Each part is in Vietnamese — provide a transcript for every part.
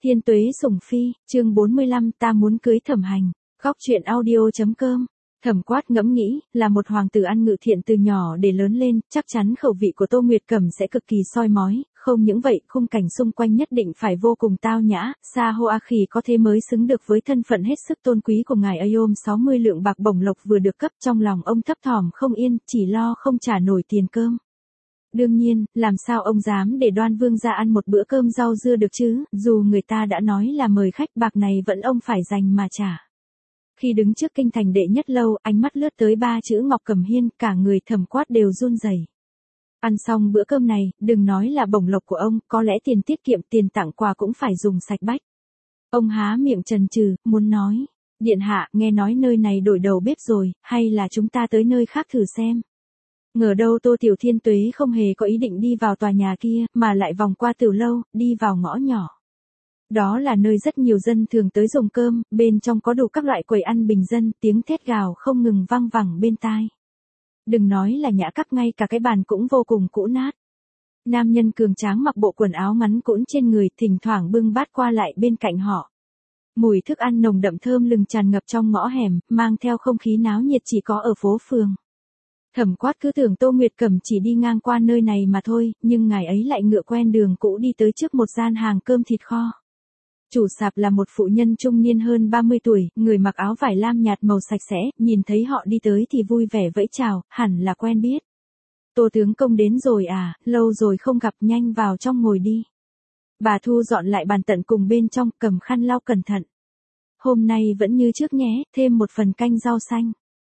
Thiên Tuế Sủng Phi, chương 45, ta muốn cưới Thẩm Hành. Góc truyện audio.com. Thẩm Quát ngẫm nghĩ, là một hoàng tử ăn ngự thiện từ nhỏ để lớn lên, chắc chắn khẩu vị của Tô Nguyệt Cẩm sẽ cực kỳ soi mói, không những vậy, khung cảnh xung quanh nhất định phải vô cùng tao nhã, Sa Hoa Khỉ có thế mới xứng được với thân phận hết sức tôn quý của ngài ấy. 60 lượng bạc bổng lộc vừa được cấp, trong lòng ông thấp thỏm không yên, chỉ lo không trả nổi tiền cơm. Đương nhiên, làm sao ông dám để Đoan Vương ra ăn một bữa cơm rau dưa được chứ, dù người ta đã nói là mời khách, bạc này vẫn ông phải dành mà trả. Khi đứng trước kinh thành đệ nhất lâu, ánh mắt lướt tới ba chữ Ngọc Cẩm Hiên, cả người Thẩm Quát đều run rẩy. Ăn xong bữa cơm này, đừng nói là bổng lộc của ông, có lẽ tiền tiết kiệm, tiền tặng quà cũng phải dùng sạch bách. Ông há miệng chần chừ, muốn nói, điện hạ, nghe nói nơi này đổi đầu bếp rồi, hay là chúng ta tới nơi khác thử xem. Ngờ đâu Tô Tiểu Thiên Tuế không hề có ý định đi vào tòa nhà kia, mà lại vòng qua tiểu lâu, đi vào ngõ nhỏ. Đó là nơi rất nhiều dân thường tới dùng cơm, bên trong có đủ các loại quầy ăn bình dân, tiếng thét gào không ngừng vang vẳng bên tai. Đừng nói là nhã cấp, ngay cả cái bàn cũng vô cùng cũ nát. Nam nhân cường tráng mặc bộ quần áo ngắn cũn trên người, thỉnh thoảng bưng bát qua lại bên cạnh họ. Mùi thức ăn nồng đậm thơm lừng tràn ngập trong ngõ hẻm, mang theo không khí náo nhiệt chỉ có ở phố phường. Thẩm Quát cứ tưởng Tô Nguyệt Cẩm chỉ đi ngang qua nơi này mà thôi, nhưng ngài ấy lại ngựa quen đường cũ đi tới trước một gian hàng cơm thịt kho. Chủ sạp là một phụ nhân trung niên hơn 30 tuổi, người mặc áo vải lam nhạt màu sạch sẽ, nhìn thấy họ đi tới thì vui vẻ vẫy chào, hẳn là quen biết. Tô tướng công đến rồi à, lâu rồi không gặp, nhanh vào trong ngồi đi. Bà thu dọn lại bàn tận cùng bên trong, cầm khăn lau cẩn thận. Hôm nay vẫn như trước nhé, thêm một phần canh rau xanh.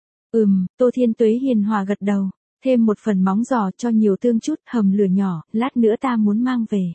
Tô Thiên Tuế hiền hòa gật đầu, thêm một phần móng giò, cho nhiều tương chút, hầm lửa nhỏ, lát nữa ta muốn mang về.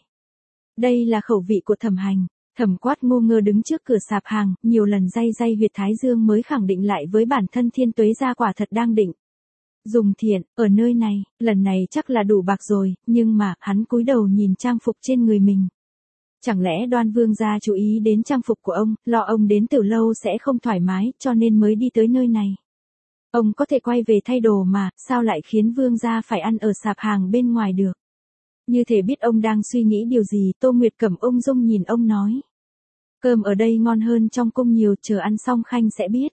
Đây là khẩu vị của Thẩm Hành. Thẩm Quát ngu ngơ đứng trước cửa sạp hàng, nhiều lần day huyệt thái dương mới khẳng định lại với bản thân Thiên Tuế gia quả thật đang định dùng thiện, ở nơi này, lần này chắc là đủ bạc rồi, nhưng mà, hắn cúi đầu nhìn trang phục trên người mình. Chẳng lẽ Đoan Vương gia chú ý đến trang phục của ông, lo ông đến từ lâu sẽ không thoải mái, cho nên mới đi tới nơi này. Ông có thể quay về thay đồ mà, sao lại khiến Vương gia phải ăn ở sạp hàng bên ngoài được? Như thể biết ông đang suy nghĩ điều gì, Tô Nguyệt Cẩm ung dung nhìn ông nói. Cơm ở đây ngon hơn trong cung nhiều, chờ ăn xong khanh sẽ biết.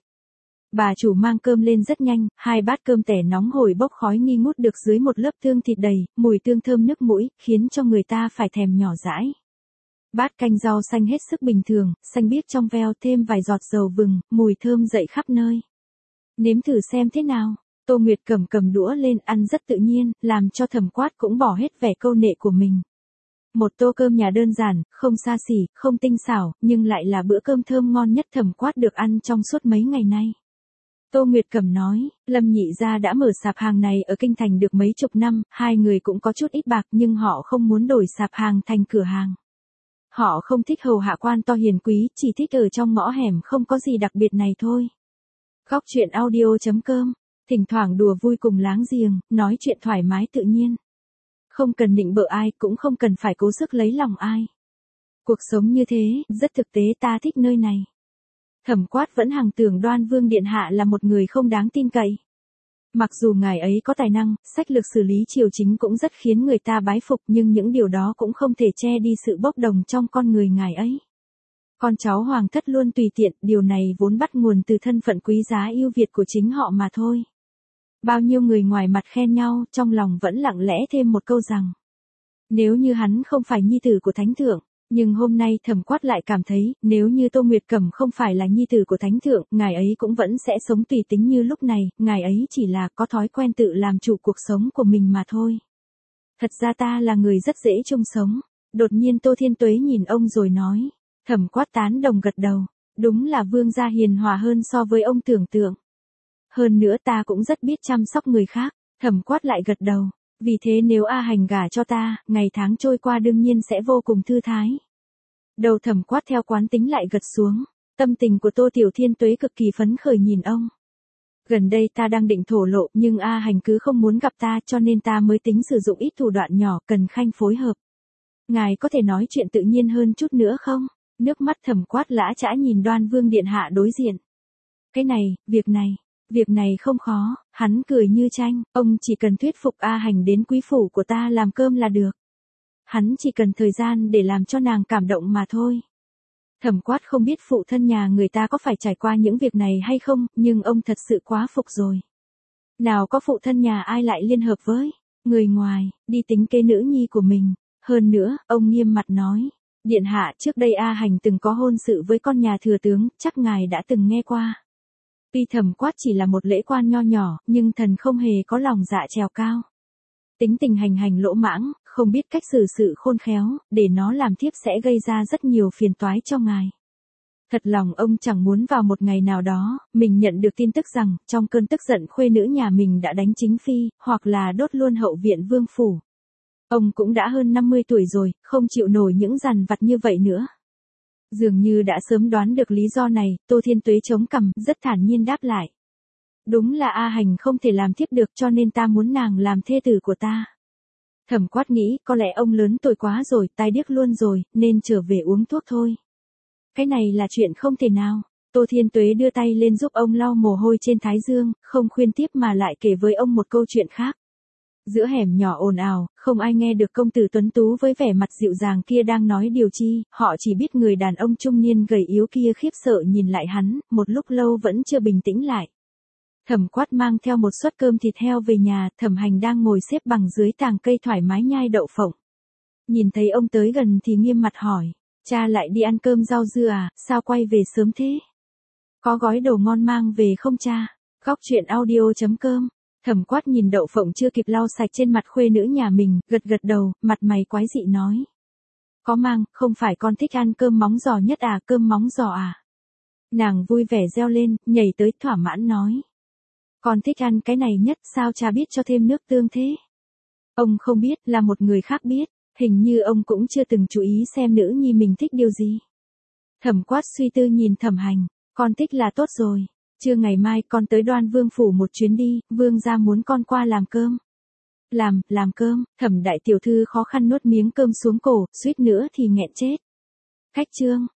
Bà chủ mang cơm lên rất nhanh, 2 bát cơm tẻ nóng hổi bốc khói nghi ngút được dưới một lớp tương thịt đầy, mùi tương thơm nức mũi, khiến cho người ta phải thèm nhỏ dãi. Bát canh rau xanh hết sức bình thường, xanh biếc trong veo, thêm vài giọt dầu vừng, mùi thơm dậy khắp nơi. Nếm thử xem thế nào. Tô Nguyệt Cẩm cầm đũa lên, ăn rất tự nhiên, làm cho Thẩm Quát cũng bỏ hết vẻ câu nệ của mình. Một tô cơm nhà đơn giản, không xa xỉ, không tinh xảo, nhưng lại là bữa cơm thơm ngon nhất Thẩm Quát được ăn trong suốt mấy ngày nay. Tô Nguyệt Cẩm nói, Lâm nhị gia đã mở sạp hàng này ở kinh thành được mấy chục năm, hai người cũng có chút ít bạc nhưng họ không muốn đổi sạp hàng thành cửa hàng. Họ không thích hầu hạ quan to hiền quý, chỉ thích ở trong ngõ hẻm không có gì đặc biệt này thôi. Góc truyện audio.com. Thỉnh thoảng đùa vui cùng láng giềng, nói chuyện thoải mái tự nhiên. Không cần nịnh bợ ai, cũng không cần phải cố sức lấy lòng ai. Cuộc sống như thế, rất thực tế, ta thích nơi này. Thẩm Quát vẫn hằng tưởng Đoan Vương điện hạ là một người không đáng tin cậy. Mặc dù ngài ấy có tài năng, sách lược xử lý triều chính cũng rất khiến người ta bái phục, nhưng những điều đó cũng không thể che đi sự bốc đồng trong con người ngài ấy. Con cháu hoàng thất luôn tùy tiện, điều này vốn bắt nguồn từ thân phận quý giá ưu việt của chính họ mà thôi. Bao nhiêu người ngoài mặt khen nhau, trong lòng vẫn lặng lẽ thêm một câu rằng, nếu như hắn không phải nhi tử của thánh thượng, nhưng hôm nay Thẩm Quát lại cảm thấy, nếu như Tô Nguyệt Cẩm không phải là nhi tử của thánh thượng, ngài ấy cũng vẫn sẽ sống tùy tính như lúc này, ngài ấy chỉ là có thói quen tự làm chủ cuộc sống của mình mà thôi. Thật ra ta là người rất dễ chung sống. Đột nhiên Tô Thiên Tuế nhìn ông rồi nói. Thẩm Quát tán đồng gật đầu, đúng là vương gia hiền hòa hơn so với ông tưởng tượng. Hơn nữa ta cũng rất biết chăm sóc người khác. Thẩm Quát lại gật đầu, vì thế nếu A Hành gả cho ta, ngày tháng trôi qua đương nhiên sẽ vô cùng thư thái. Đầu Thẩm Quát theo quán tính lại gật xuống, tâm tình của Tô Tiểu Thiên Tuế cực kỳ phấn khởi nhìn ông. Gần đây ta đang định thổ lộ, nhưng A Hành cứ không muốn gặp ta, cho nên ta mới tính sử dụng ít thủ đoạn nhỏ, cần khanh phối hợp. Ngài có thể nói chuyện tự nhiên hơn chút nữa không? Nước mắt Thẩm Quát lã chã nhìn Đoan Vương điện hạ đối diện. Cái này, việc này không khó, hắn cười như tranh, ông chỉ cần thuyết phục A Hành đến quý phủ của ta làm cơm là được. Hắn chỉ cần thời gian để làm cho nàng cảm động mà thôi. Thẩm Quát không biết phụ thân nhà người ta có phải trải qua những việc này hay không, nhưng ông thật sự quá phục rồi. Nào có phụ thân nhà ai lại liên hợp với người ngoài, đi tính kế nữ nhi của mình. Hơn nữa, ông nghiêm mặt nói, điện hạ, trước đây A Hành từng có hôn sự với con nhà thừa tướng, chắc ngài đã từng nghe qua. Tuy Thẩm Quát chỉ là một lễ quan nho nhỏ, nhưng thần không hề có lòng dạ trèo cao. Tính tình hành lỗ mãng, không biết cách xử sự khôn khéo, để nó làm thiếp sẽ gây ra rất nhiều phiền toái cho ngài. Thật lòng ông chẳng muốn vào một ngày nào đó, mình nhận được tin tức rằng, trong cơn tức giận khuê nữ nhà mình đã đánh chính phi, hoặc là đốt luôn hậu viện vương phủ. Ông cũng đã hơn 50 tuổi rồi, không chịu nổi những dằn vặt như vậy nữa. Dường như đã sớm đoán được lý do này, Tô Thiên Tuế chống cằm, rất thản nhiên đáp lại. Đúng là A Hành không thể làm thiếp được, cho nên ta muốn nàng làm thê tử của ta. Thẩm Quát nghĩ, có lẽ ông lớn tuổi quá rồi, tai điếc luôn rồi, nên trở về uống thuốc thôi. Cái này là chuyện không thể nào. Tô Thiên Tuế đưa tay lên giúp ông lau mồ hôi trên thái dương, không khuyên tiếp mà lại kể với ông một câu chuyện khác. Giữa hẻm nhỏ ồn ào, không ai nghe được công tử tuấn tú với vẻ mặt dịu dàng kia đang nói điều chi, họ chỉ biết người đàn ông trung niên gầy yếu kia khiếp sợ nhìn lại hắn, một lúc lâu vẫn chưa bình tĩnh lại. Thẩm Quát mang theo một suất cơm thịt heo về nhà, Thẩm Hành đang ngồi xếp bằng dưới tàng cây thoải mái nhai đậu phộng. Nhìn thấy ông tới gần thì nghiêm mặt hỏi, cha lại đi ăn cơm rau dưa à, sao quay về sớm thế? Có gói đồ ngon mang về không cha? Góc truyện audio.com. Thẩm Quát nhìn đậu phộng chưa kịp lau sạch trên mặt khuê nữ nhà mình, gật gật đầu, mặt mày quái dị nói. Có mang, không phải con thích ăn cơm móng giò nhất à, cơm móng giò à? Nàng vui vẻ reo lên, nhảy tới thỏa mãn nói. Con thích ăn cái này nhất, sao cha biết cho thêm nước tương thế? Ông không biết, là một người khác biết, hình như ông cũng chưa từng chú ý xem nữ nhi mình thích điều gì. Thẩm Quát suy tư nhìn Thẩm Hành, con thích là tốt rồi. Trưa ngày mai con tới Đoan Vương phủ một chuyến đi, vương gia muốn con qua làm cơm. Làm cơm, Thẩm đại tiểu thư khó khăn nuốt miếng cơm xuống cổ, suýt nữa thì nghẹn chết. Khách trương,